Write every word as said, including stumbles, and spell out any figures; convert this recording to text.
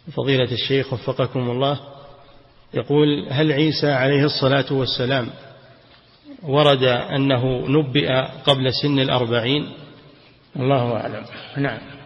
فضيلة الشيخ وفقكم الله، يقول: هل عيسى عليه الصلاة والسلام ورد أنه نبئ قبل سن الأربعين؟ الله أعلم. نعم.